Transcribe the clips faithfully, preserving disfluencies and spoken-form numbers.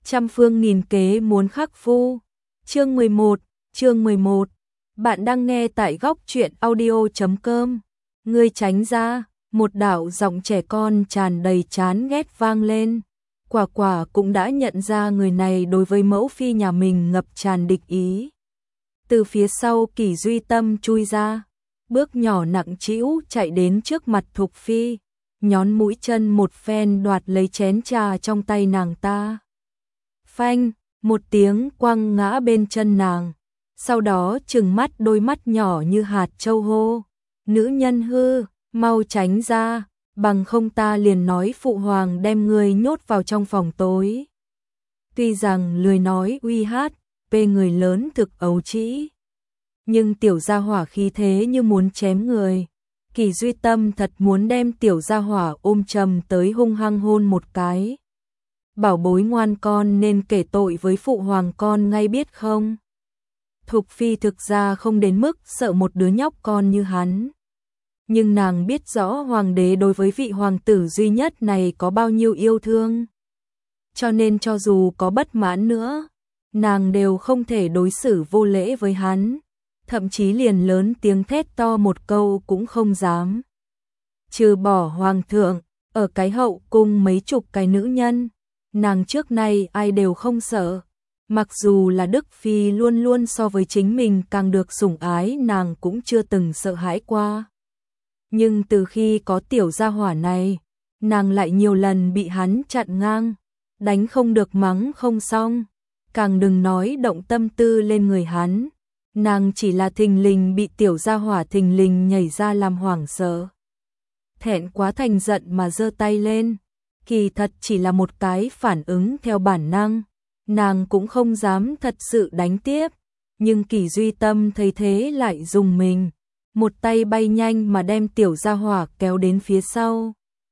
Trăm phương nghìn kế muốn khắc phu. Chương mười một, chương mười một. Bạn đang nghe tại góc truyện audio chấm com. Ngươi tránh ra, một đạo giọng trẻ con tràn đầy chán ghét vang lên. Quả quả cũng đã nhận ra người này đối với mẫu phi nhà mình ngập tràn địch ý. Từ phía sau Kỷ Duy Tâm chui ra, bước nhỏ nặng trĩu chạy đến trước mặt Thục Phi, nhón mũi chân một phen đoạt lấy chén trà trong tay nàng ta. Phanh, một tiếng quăng ngã bên chân nàng, sau đó trừng mắt đôi mắt nhỏ như hạt châu hô. Nữ nhân hư, mau tránh ra, bằng không ta liền nói phụ hoàng đem ngươi nhốt vào trong phòng tối. Tuy rằng lười nói uy hát, bê người lớn thực ấu trĩ, nhưng tiểu gia hỏa khí thế như muốn chém người. Kỷ Duy Tâm thật muốn đem tiểu gia hỏa ôm chầm tới hung hăng hôn một cái. Bảo bối ngoan con nên kể tội với phụ hoàng con ngay biết không? Thục Phi thực ra không đến mức sợ một đứa nhóc con như hắn. Nhưng nàng biết rõ hoàng đế đối với vị hoàng tử duy nhất này có bao nhiêu yêu thương. Cho nên cho dù có bất mãn nữa, nàng đều không thể đối xử vô lễ với hắn. Thậm chí liền lớn tiếng thét to một câu cũng không dám. Trừ bỏ hoàng thượng, ở cái hậu cung mấy chục cái nữ nhân, nàng trước nay ai đều không sợ. Mặc dù là Đức Phi luôn luôn so với chính mình càng được sủng ái, nàng cũng chưa từng sợ hãi qua. Nhưng từ khi có tiểu gia hỏa này, nàng lại nhiều lần bị hắn chặn ngang, đánh không được mắng không xong, càng đừng nói động tâm tư lên người hắn. Nàng chỉ là thình lình bị tiểu gia hỏa thình lình nhảy ra làm hoảng sợ. Thẹn quá thành giận mà giơ tay lên, kỳ thật chỉ là một cái phản ứng theo bản năng, nàng cũng không dám thật sự đánh tiếp. Nhưng Kỷ Duy Tâm thấy thế lại dùng mình, một tay bay nhanh mà đem tiểu gia hỏa kéo đến phía sau.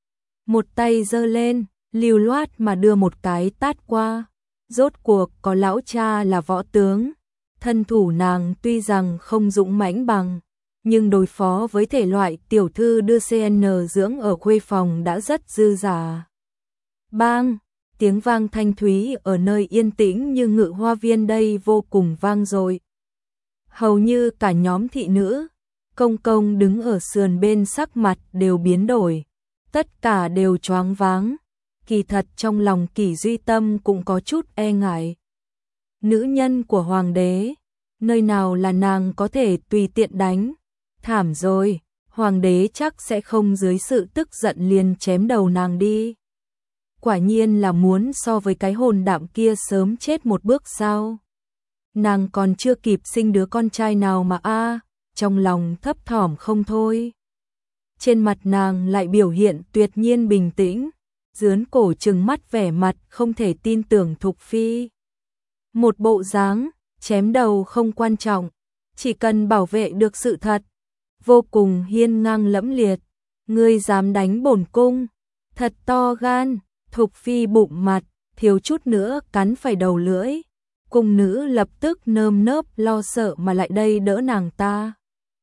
Một tay giơ lên, lưu loát mà đưa một cái tát qua. Rốt cuộc có lão cha là võ tướng. Thân thủ nàng tuy rằng không dũng mãnh bằng, nhưng đối phó với thể loại tiểu thư đưa xê en dưỡng ở khuê phòng đã rất dư dả. Bang, tiếng vang thanh thúy ở nơi yên tĩnh như ngự hoa viên đây vô cùng vang dội. Hầu như cả nhóm thị nữ, công công đứng ở sườn bên sắc mặt đều biến đổi, tất cả đều choáng váng. Kỳ thật trong lòng Kỷ Duy Tâm cũng có chút e ngại. Nữ nhân của hoàng đế, nơi nào là nàng có thể tùy tiện đánh. Thảm rồi, hoàng đế chắc sẽ không dưới sự tức giận liền chém đầu nàng đi. Quả nhiên là muốn so với cái hồn đạm kia sớm chết một bước sao. Nàng còn chưa kịp sinh đứa con trai nào mà a, à, trong lòng thấp thỏm không thôi. Trên mặt nàng lại biểu hiện tuyệt nhiên bình tĩnh, dướn cổ trừng mắt vẻ mặt không thể tin tưởng Thục Phi. Một bộ dáng, chém đầu không quan trọng, chỉ cần bảo vệ được sự thật. Vô cùng hiên ngang lẫm liệt, ngươi dám đánh bổn cung, thật to gan. Thục Phi bụng mặt, thiếu chút nữa cắn phải đầu lưỡi. Cung nữ lập tức nơm nớp lo sợ mà lại đây đỡ nàng ta.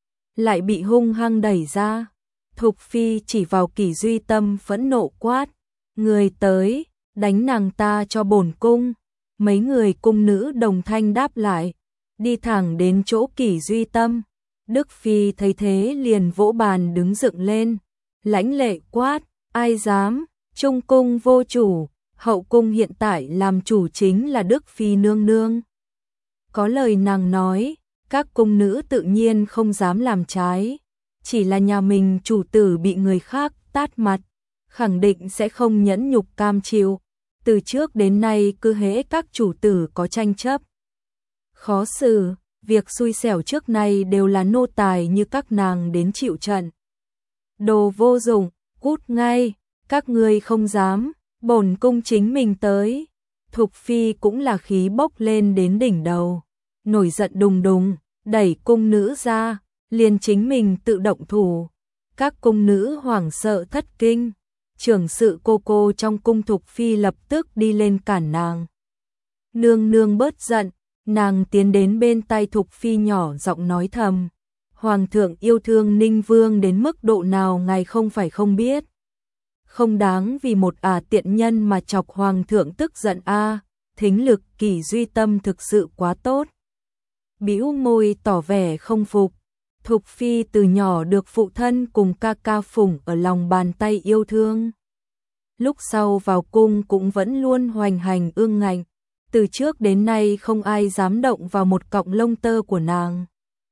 Lại bị hung hăng đẩy ra. Thục Phi chỉ vào Kỷ Duy Tâm phẫn nộ quát. Người tới, đánh nàng ta cho bổn cung. Mấy người cung nữ đồng thanh đáp lại, đi thẳng đến chỗ Kỷ Duy Tâm. Đức Phi thấy thế liền vỗ bàn đứng dựng lên, lãnh lệ quát, ai dám, trung cung vô chủ, hậu cung hiện tại làm chủ chính là Đức Phi nương nương. Có lời nàng nói, các cung nữ tự nhiên không dám làm trái, chỉ là nhà mình chủ tử bị người khác tát mặt, khẳng định sẽ không nhẫn nhục cam chịu. Từ trước đến nay cứ hễ các chủ tử có tranh chấp, khó xử, việc xui xẻo trước nay đều là nô tài như các nàng đến chịu trận. Đồ vô dụng, cút ngay, các ngươi không dám, bổn cung chính mình tới. Thục Phi cũng là khí bốc lên đến đỉnh đầu, nổi giận đùng đùng, đẩy cung nữ ra, liền chính mình tự động thủ. Các cung nữ hoảng sợ thất kinh. Trưởng sự cô cô trong cung Thục Phi lập tức đi lên cản nàng. Nương nương bớt giận, nàng tiến đến bên tai Thục Phi nhỏ giọng nói thầm. Hoàng thượng yêu thương Ninh Vương đến mức độ nào ngài không phải không biết. Không đáng vì một ả tiện nhân mà chọc hoàng thượng tức giận a, thính lực Kỷ Duy Tâm thực sự quá tốt. Bĩu môi tỏ vẻ không phục. Thục Phi từ nhỏ được phụ thân cùng ca ca phụng ở lòng bàn tay yêu thương. Lúc sau vào cung cũng vẫn luôn hoành hành ương ngạnh, từ trước đến nay không ai dám động vào một cọng lông tơ của nàng.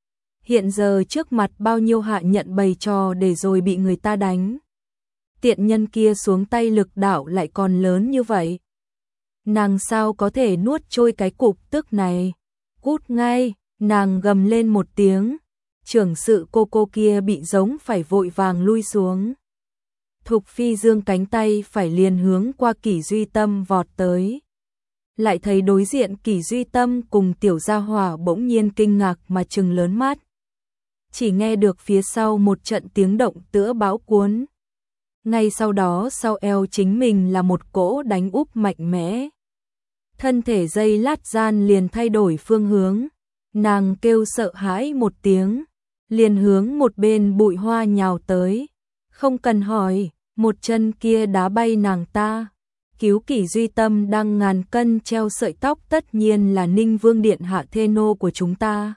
Hiện giờ trước mặt bao nhiêu hạ nhận bày trò để rồi bị người ta đánh. Tiện nhân kia xuống tay lực đạo lại còn lớn như vậy. Nàng sao có thể nuốt trôi cái cục tức này. Cút ngay, nàng gầm lên một tiếng. Trưởng sự cô cô kia bị giống phải vội vàng lui xuống. Thục Phi giương cánh tay phải liền hướng qua Kỷ Duy Tâm vọt tới. Lại thấy đối diện Kỷ Duy Tâm cùng Tiểu Gia Hỏa bỗng nhiên kinh ngạc mà trừng lớn mắt. Chỉ nghe được phía sau một trận tiếng động tựa bão cuốn. Ngay sau đó sau eo chính mình là một cỗ đánh úp mạnh mẽ. Thân thể dây lát gian liền thay đổi phương hướng. Nàng kêu sợ hãi một tiếng, liền hướng một bên bụi hoa nhào tới. Không cần hỏi, một chân kia đá bay nàng ta. Cứu Kỷ Duy Tâm đang ngàn cân treo sợi tóc, tất nhiên là Ninh Vương điện hạ thê nô của chúng ta.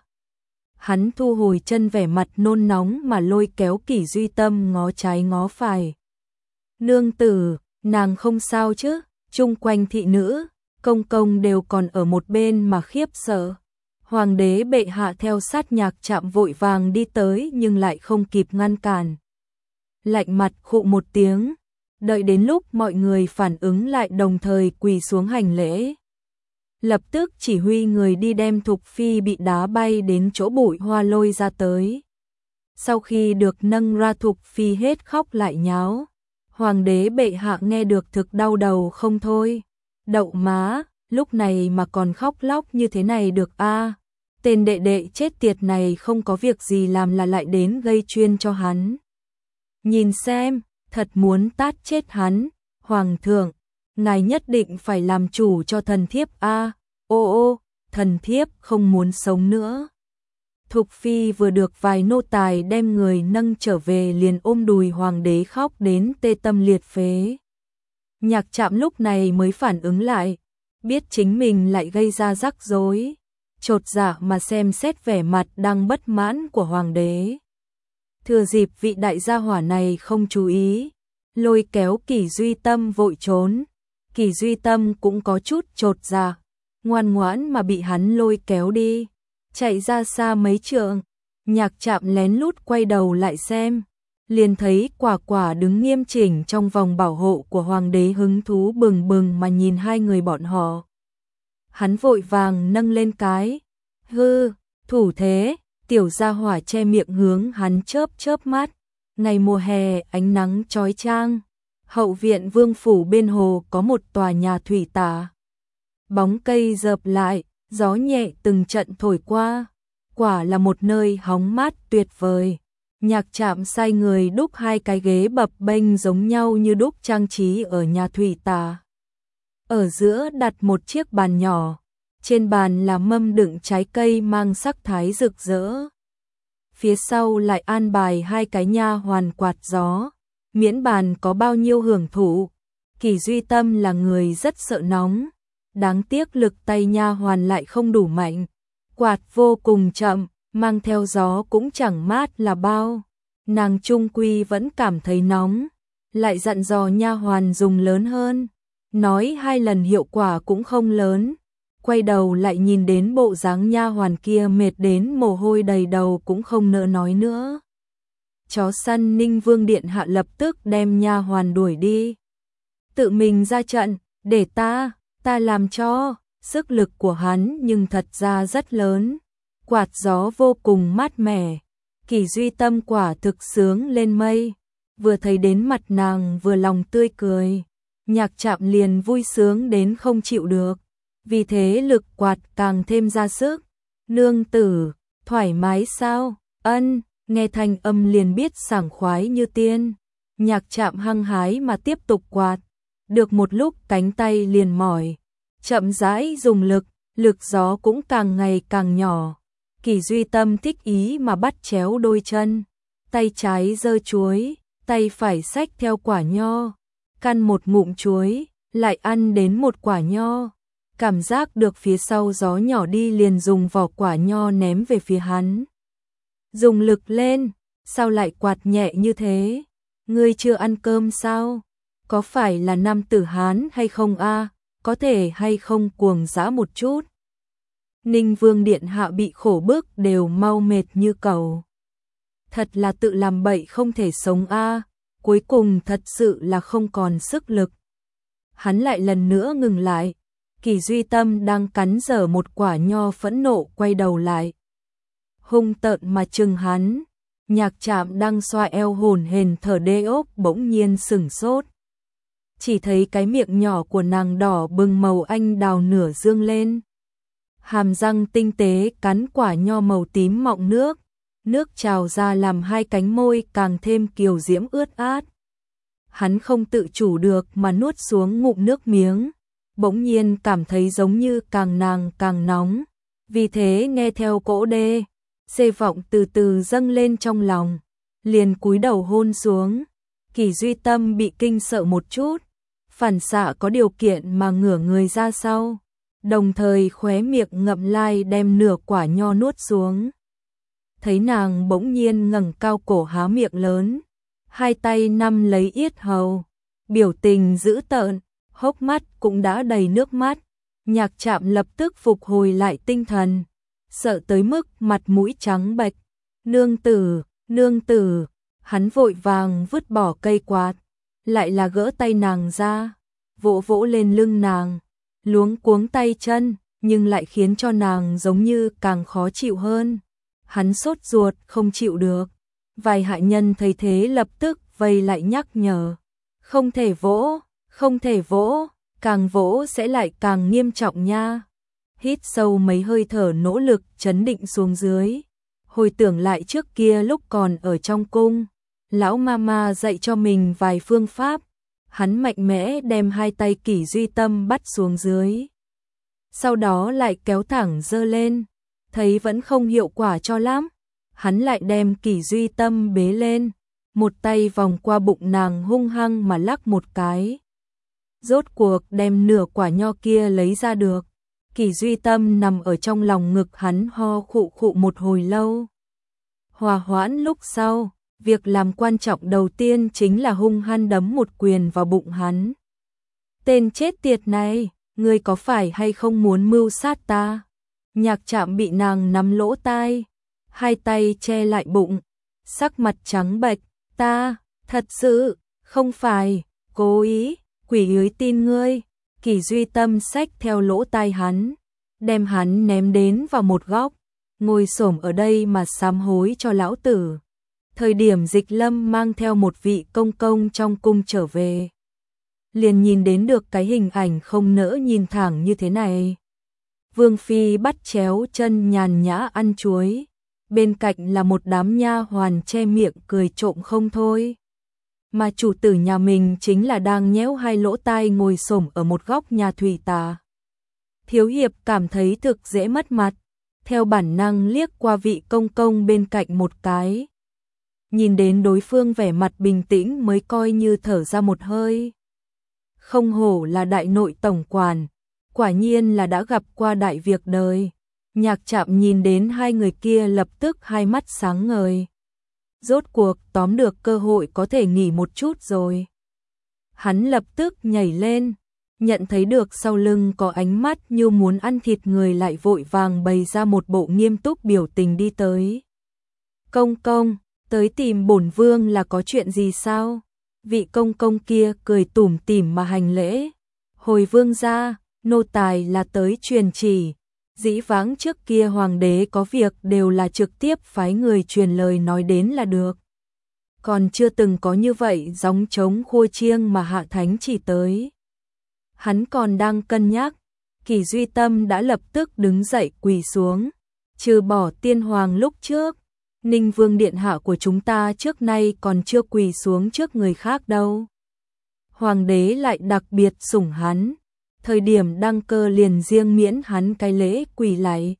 Hắn thu hồi chân, vẻ mặt nôn nóng mà lôi kéo Kỷ Duy Tâm ngó trái ngó phải. Nương tử, nàng không sao chứ? Chung quanh thị nữ, công công đều còn ở một bên mà khiếp sợ. Hoàng đế bệ hạ theo sát Nhạc Trạm vội vàng đi tới nhưng lại không kịp ngăn cản. Lạnh mặt khụ một tiếng, đợi đến lúc mọi người phản ứng lại đồng thời quỳ xuống hành lễ. Lập tức chỉ huy người đi đem Thục Phi bị đá bay đến chỗ bụi hoa lôi ra tới. Sau khi được nâng ra, Thục Phi hết khóc lại nháo. Hoàng đế bệ hạ nghe được thực đau đầu không thôi. Đậu má, lúc này mà còn khóc lóc như thế này được a? À, tên đệ đệ chết tiệt này không có việc gì làm là lại đến gây chuyên cho hắn. Nhìn xem, thật muốn tát chết hắn. Hoàng thượng, ngài nhất định phải làm chủ cho thần thiếp a. À, ô ô, thần thiếp không muốn sống nữa. Thục Phi vừa được vài nô tài đem người nâng trở về liền ôm đùi hoàng đế khóc đến tê tâm liệt phế. Nhạc Trạm lúc này mới phản ứng lại, biết chính mình lại gây ra rắc rối, chột dạ mà xem xét vẻ mặt đang bất mãn của hoàng đế. Thừa dịp vị đại gia hỏa này không chú ý, lôi kéo Kỷ Duy Tâm vội trốn. Kỷ Duy Tâm cũng có chút chột dạ, ngoan ngoãn mà bị hắn lôi kéo đi, chạy ra xa mấy trượng. Nhạc Trạm lén lút quay đầu lại xem, liền thấy Quả Quả đứng nghiêm chỉnh trong vòng bảo hộ của hoàng đế, hứng thú bừng bừng mà nhìn hai người bọn họ. Hắn vội vàng nâng lên cái hư thủ thế. Tiểu Gia Hỏa che miệng hướng hắn chớp chớp mắt. Ngày mùa hè ánh nắng chói chang, hậu viện vương phủ bên hồ có một tòa nhà thủy tả. Bóng cây rợp lại, gió nhẹ từng trận thổi qua, quả là một nơi hóng mát tuyệt vời. Nhạc Trạm sai người đúc hai cái ghế bập bênh giống nhau như đúc trang trí ở nhà thủy tả. Ở giữa đặt một chiếc bàn nhỏ, trên bàn là mâm đựng trái cây mang sắc thái rực rỡ. Phía sau lại an bài hai cái nha hoàn quạt gió, miễn bàn có bao nhiêu hưởng thụ. Kỷ Duy Tâm là người rất sợ nóng, đáng tiếc lực tay nha hoàn lại không đủ mạnh, quạt vô cùng chậm, mang theo gió cũng chẳng mát là bao. Nàng trung quy vẫn cảm thấy nóng, lại dặn dò nha hoàn dùng lớn hơn, nói hai lần hiệu quả cũng không lớn. Quay đầu lại nhìn đến bộ dáng nha hoàn kia mệt đến mồ hôi đầy đầu cũng không nỡ nói nữa. Chó săn Ninh Vương điện hạ lập tức đem nha hoàn đuổi đi. Tự mình ra trận, để ta, ta làm cho. Sức lực của hắn nhưng thật ra rất lớn. Quạt gió vô cùng mát mẻ. Kỷ Duy Tâm quả thực sướng lên mây. Vừa thấy đến mặt nàng vừa lòng tươi cười. Nhạc Trạm liền vui sướng đến không chịu được. Vì thế lực quạt càng thêm ra sức. Nương tử, thoải mái sao? Ân, nghe thanh âm liền biết sảng khoái như tiên. Nhạc Trạm hăng hái mà tiếp tục quạt. Được một lúc cánh tay liền mỏi. Chậm rãi dùng lực, lực gió cũng càng ngày càng nhỏ. Kỷ Duy Tâm thích ý mà bắt chéo đôi chân. Tay trái giơ chuối, tay phải xách theo quả nho. Căn một ngụm chuối, lại ăn đến một quả nho. cảm giác được phía sau gió nhỏ đi liền dùng vỏ quả nho ném về phía hắn. Dùng lực lên, sao lại quạt nhẹ như thế? Ngươi chưa ăn cơm sao? Có phải là nam tử Hán hay không a? Có thể hay không cuồng dã một chút? Ninh Vương điện hạ bị khổ bức đều mau mệt như cẩu. Thật là tự làm bậy không thể sống a, cuối cùng thật sự là không còn sức lực. Hắn lại lần nữa ngừng lại, Kỷ Duy Tâm đang cắn dở một quả nho phẫn nộ quay đầu lại. Hung tợn mà trừng hắn, Nhạc Trạm đang xoa eo hồn hển thở đê ốc bỗng nhiên sửng sốt. Chỉ thấy cái miệng nhỏ của nàng đỏ bừng màu anh đào nửa dương lên. Hàm răng tinh tế cắn quả nho màu tím mọng nước, nước trào ra làm hai cánh môi càng thêm kiều diễm ướt át. Hắn không tự chủ được mà nuốt xuống ngụm nước miếng, bỗng nhiên cảm thấy giống như càng nàng càng nóng, vì thế nghe theo cỗ đê, xê vọng từ từ dâng lên trong lòng, liền cúi đầu hôn xuống. Kỷ Duy Tâm bị kinh sợ một chút, phản xạ có điều kiện mà ngửa người ra sau, đồng thời khóe miệng ngậm lai đem nửa quả nho nuốt xuống. Thấy nàng bỗng nhiên ngẩng cao cổ há miệng lớn, hai tay nắm lấy yết hầu, biểu tình dữ tợn, hốc mắt cũng đã đầy nước mắt. Nhạc Trạm lập tức phục hồi lại tinh thần, sợ tới mức mặt mũi trắng bệch. Nương tử, nương tử, hắn vội vàng vứt bỏ cây quạt, lại là gỡ tay nàng ra, vỗ vỗ lên lưng nàng, luống cuống tay chân, nhưng lại khiến cho nàng giống như càng khó chịu hơn. Hắn sốt ruột không chịu được, vài hạ nhân thấy thế lập tức vây lại nhắc nhở, không thể vỗ, không thể vỗ, càng vỗ sẽ lại càng nghiêm trọng nha. Hít sâu mấy hơi thở nỗ lực trấn định xuống dưới, hồi tưởng lại trước kia lúc còn ở trong cung, lão mama dạy cho mình vài phương pháp, hắn mạnh mẽ đem hai tay Kỷ Duy Tâm bắt xuống dưới. Sau đó lại kéo thẳng giơ lên, thấy vẫn không hiệu quả cho lắm, hắn lại đem Kỷ Duy Tâm bế lên, một tay vòng qua bụng nàng hung hăng mà lắc một cái. Rốt cuộc đem nửa quả nho kia lấy ra được. Kỷ Duy Tâm nằm ở trong lòng ngực hắn ho khụ khụ một hồi lâu. Hòa hoãn lúc sau, việc làm quan trọng đầu tiên chính là hung hăng đấm một quyền vào bụng hắn. Tên chết tiệt này, ngươi có phải hay không muốn mưu sát ta? Nhạc Trạm bị nàng nắm lỗ tai, hai tay che lại bụng, sắc mặt trắng bệch. Ta, thật sự, không phải, cố ý, quỷ ưới tin ngươi. Kỷ Duy Tâm xách theo lỗ tai hắn, đem hắn ném đến vào một góc, ngồi xổm ở đây mà sám hối cho lão tử. Thời điểm Dịch Lâm mang theo một vị công công trong cung trở về, liền nhìn đến được cái hình ảnh không nỡ nhìn thẳng như thế này. Vương phi bắt chéo chân nhàn nhã ăn chuối, bên cạnh là một đám nha hoàn che miệng cười trộm không thôi. Mà chủ tử nhà mình chính là đang nhéo hai lỗ tai ngồi xổm ở một góc nhà thủy tà. Thiếu hiệp cảm thấy thực dễ mất mặt, theo bản năng liếc qua vị công công bên cạnh một cái. Nhìn đến đối phương vẻ mặt bình tĩnh mới coi như thở ra một hơi. Không hổ là đại nội tổng quản, quả nhiên là đã gặp qua đại việc đời. Nhạc Trạm nhìn đến hai người kia lập tức hai mắt sáng ngời. Rốt cuộc tóm được cơ hội có thể nghỉ một chút rồi. Hắn lập tức nhảy lên, nhận thấy được sau lưng có ánh mắt như muốn ăn thịt người lại vội vàng bày ra một bộ nghiêm túc biểu tình đi tới. Công công, tới tìm bổn vương là có chuyện gì sao? Vị công công kia cười tủm tỉm mà hành lễ. Hồi vương gia, nô tài là tới truyền chỉ. Dĩ vãng trước kia hoàng đế có việc đều là trực tiếp phái người truyền lời nói đến là được. Còn chưa từng có như vậy gióng trống khua chiêng mà hạ thánh chỉ tới. Hắn còn đang cân nhắc, Kỷ Duy Tâm đã lập tức đứng dậy quỳ xuống. Trừ bỏ tiên hoàng lúc trước, Ninh Vương điện hạ của chúng ta trước nay còn chưa quỳ xuống trước người khác đâu. Hoàng đế lại đặc biệt sủng hắn. Thời điểm đăng cơ liền riêng miễn hắn cái lễ quỳ lạy.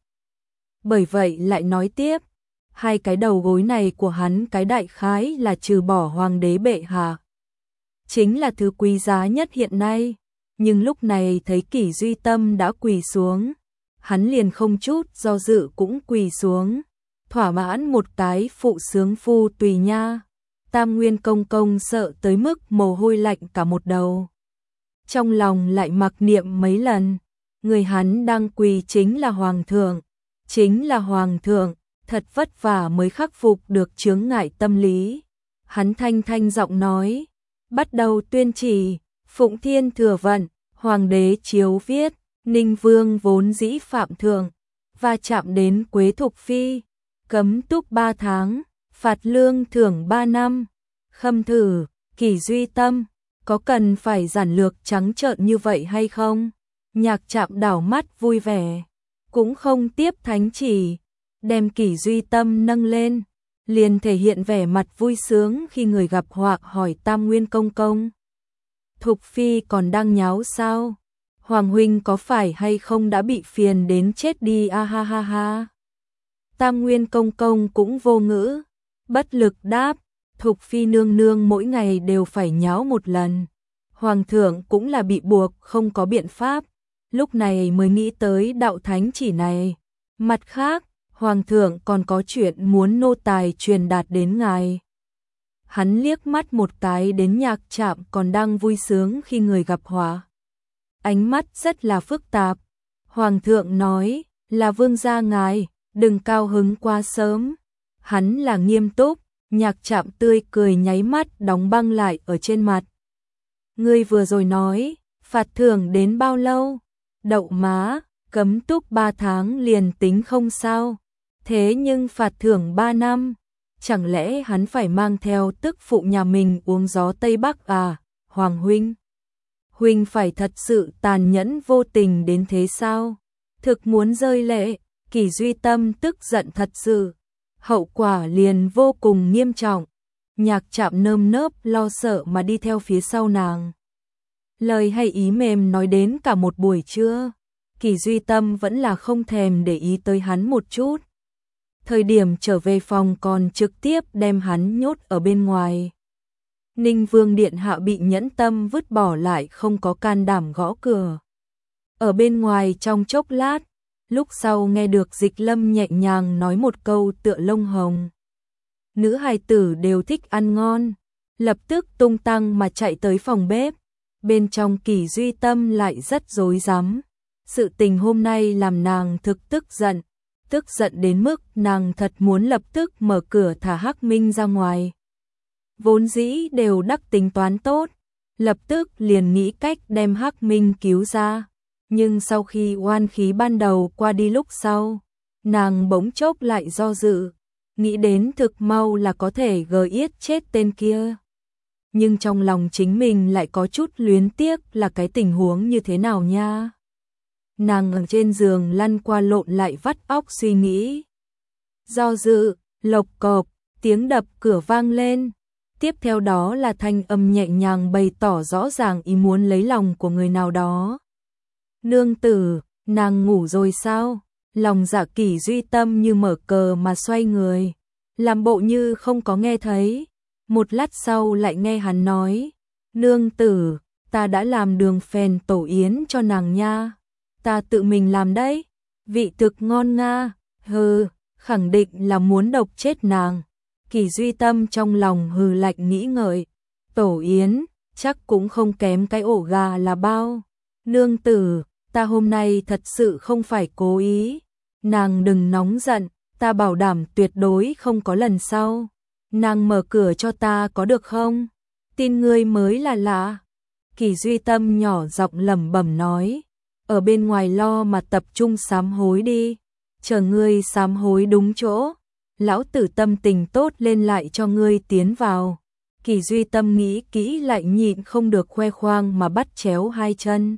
Bởi vậy lại nói tiếp, hai cái đầu gối này của hắn cái đại khái là trừ bỏ hoàng đế bệ hạ, chính là thứ quý giá nhất hiện nay. nhưng lúc này thấy Kỷ Duy Tâm đã quỳ xuống, hắn liền không chút do dự cũng quỳ xuống, thỏa mãn một cái phụ sướng phu tùy nha. Tam Nguyên công công sợ tới mức mồ hôi lạnh cả một đầu. Trong lòng lại mặc niệm mấy lần, người hắn đang quỳ chính là hoàng thượng, chính là hoàng thượng, thật vất vả mới khắc phục được chướng ngại tâm lý. Hắn thanh thanh giọng nói, bắt đầu tuyên chỉ, Phụng Thiên thừa vận, hoàng đế chiếu viết, Ninh Vương vốn dĩ phạm thượng, và chạm đến Quế Thục Phi, cấm túc ba tháng, phạt lương thưởng ba năm. Khâm thử, Kỷ Duy Tâm, có cần phải giản lược trắng trợn như vậy hay không? Nhạc Trạm đảo mắt vui vẻ, cũng không tiếp thánh chỉ, đem Kỷ Duy Tâm nâng lên, liền thể hiện vẻ mặt vui sướng khi người gặp họa hỏi Tam Nguyên công công. Thục Phi còn đang nháo sao? Hoàng huynh có phải hay không đã bị phiền đến chết đi a ha ha ha. Tam Nguyên công công cũng vô ngữ, bất lực đáp, Thục Phi nương nương mỗi ngày đều phải nháo một lần. Hoàng thượng cũng là bị buộc không có biện pháp, lúc này mới nghĩ tới đạo thánh chỉ này. Mặt khác, Hoàng thượng còn có chuyện muốn nô tài truyền đạt đến ngài. Hắn liếc mắt một cái đến Nhạc Trạm còn đang vui sướng khi người gặp họa. Ánh mắt rất là phức tạp. Hoàng thượng nói, là vương gia ngài, đừng cao hứng quá sớm. Hắn là nghiêm túc, Nhạc Trạm tươi cười nháy mắt đóng băng lại ở trên mặt. Ngươi vừa rồi nói, phạt thưởng đến bao lâu? Đậu má, cấm túc ba tháng liền tính không sao. Thế nhưng phạt thưởng ba năm, chẳng lẽ hắn phải mang theo tức phụ nhà mình uống gió Tây Bắc à, Hoàng huynh? Huynh phải thật sự tàn nhẫn vô tình đến thế sao? Thực muốn rơi lệ, Kỷ Duy Tâm tức giận thật sự, hậu quả liền vô cùng nghiêm trọng. Nhạc Trạm nơm nớp lo sợ mà đi theo phía sau nàng. Lời hay ý mềm nói đến cả một buổi trưa, Kỷ Duy Tâm vẫn là không thèm để ý tới hắn một chút. Thời điểm trở về phòng còn trực tiếp đem hắn nhốt ở bên ngoài. Ninh Vương điện hạ bị nhẫn tâm vứt bỏ lại không có can đảm gõ cửa. Ở bên ngoài trong chốc lát, lúc sau nghe được Dịch Lâm nhẹ nhàng nói một câu tựa lông hồng. Nữ hài tử đều thích ăn ngon, lập tức tung tăng mà chạy tới phòng bếp. Bên trong Kỷ Duy Tâm lại rất rối rắm. Sự tình hôm nay làm nàng thực tức giận, tức giận đến mức nàng thật muốn lập tức mở cửa thả Hắc Minh ra ngoài. Vốn dĩ đều đắc tính toán tốt, lập tức liền nghĩ cách đem Hắc Minh cứu ra. Nhưng sau khi oan khí ban đầu qua đi lúc sau, nàng bỗng chốc lại do dự, nghĩ đến thực mau là có thể gờ yết chết tên kia. Nhưng trong lòng chính mình lại có chút luyến tiếc là cái tình huống như thế nào nha. Nàng ở trên giường lăn qua lộn lại vắt óc suy nghĩ. Do dự, lộc cộp, tiếng đập cửa vang lên. Tiếp theo đó là thanh âm nhẹ nhàng bày tỏ rõ ràng ý muốn lấy lòng của người nào đó. Nương tử, nàng ngủ rồi sao? Lòng dạ Kỷ Duy Tâm như mở cờ mà xoay người, làm bộ như không có nghe thấy. Một lát sau lại nghe hắn nói, nương tử, ta đã làm đường phèn tổ yến cho nàng nha. Ta tự mình làm đấy, vị thực ngon nga, hừ, khẳng định là muốn độc chết nàng. Kỷ Duy Tâm trong lòng hừ lạnh nghĩ ngợi, tổ yến, chắc cũng không kém cái ổ gà là bao. Nương tử, ta hôm nay thật sự không phải cố ý. Nàng đừng nóng giận, ta bảo đảm tuyệt đối không có lần sau. Nàng mở cửa cho ta có được không? Tin ngươi mới là lạ. Kỷ Duy Tâm nhỏ giọng lẩm bẩm nói, ở bên ngoài lo mà tập trung sám hối đi, chờ ngươi sám hối đúng chỗ, lão tử tâm tình tốt lên lại cho ngươi tiến vào. Kỷ Duy Tâm nghĩ kỹ lại nhịn không được khoe khoang mà bắt chéo hai chân.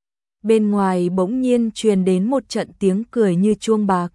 Bên ngoài bỗng nhiên truyền đến một trận tiếng cười như chuông bạc.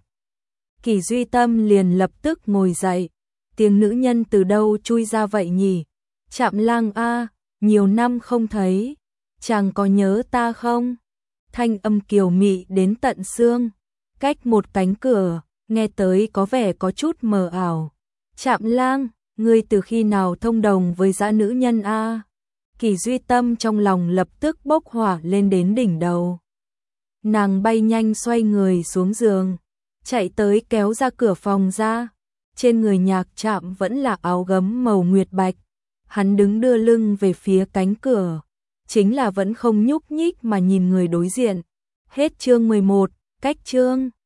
Kỷ Duy Tâm liền lập tức ngồi dậy, tiếng nữ nhân từ đâu chui ra vậy nhỉ? Trạm Lang a, nhiều năm không thấy, chàng có nhớ ta không? Thanh âm kiều mị đến tận xương, cách một cánh cửa, nghe tới có vẻ có chút mờ ảo. Trạm Lang, ngươi từ khi nào thông đồng với dã nữ nhân a? Kỳ Duy Tâm trong lòng lập tức bốc hỏa lên đến đỉnh đầu. Nàng bay nhanh xoay người xuống giường, chạy tới kéo ra cửa phòng ra. Trên người Nhạc Trạm vẫn là áo gấm màu nguyệt bạch. Hắn đứng đưa lưng về phía cánh cửa, chính là vẫn không nhúc nhích mà nhìn người đối diện. Hết chương mười một, cách chương.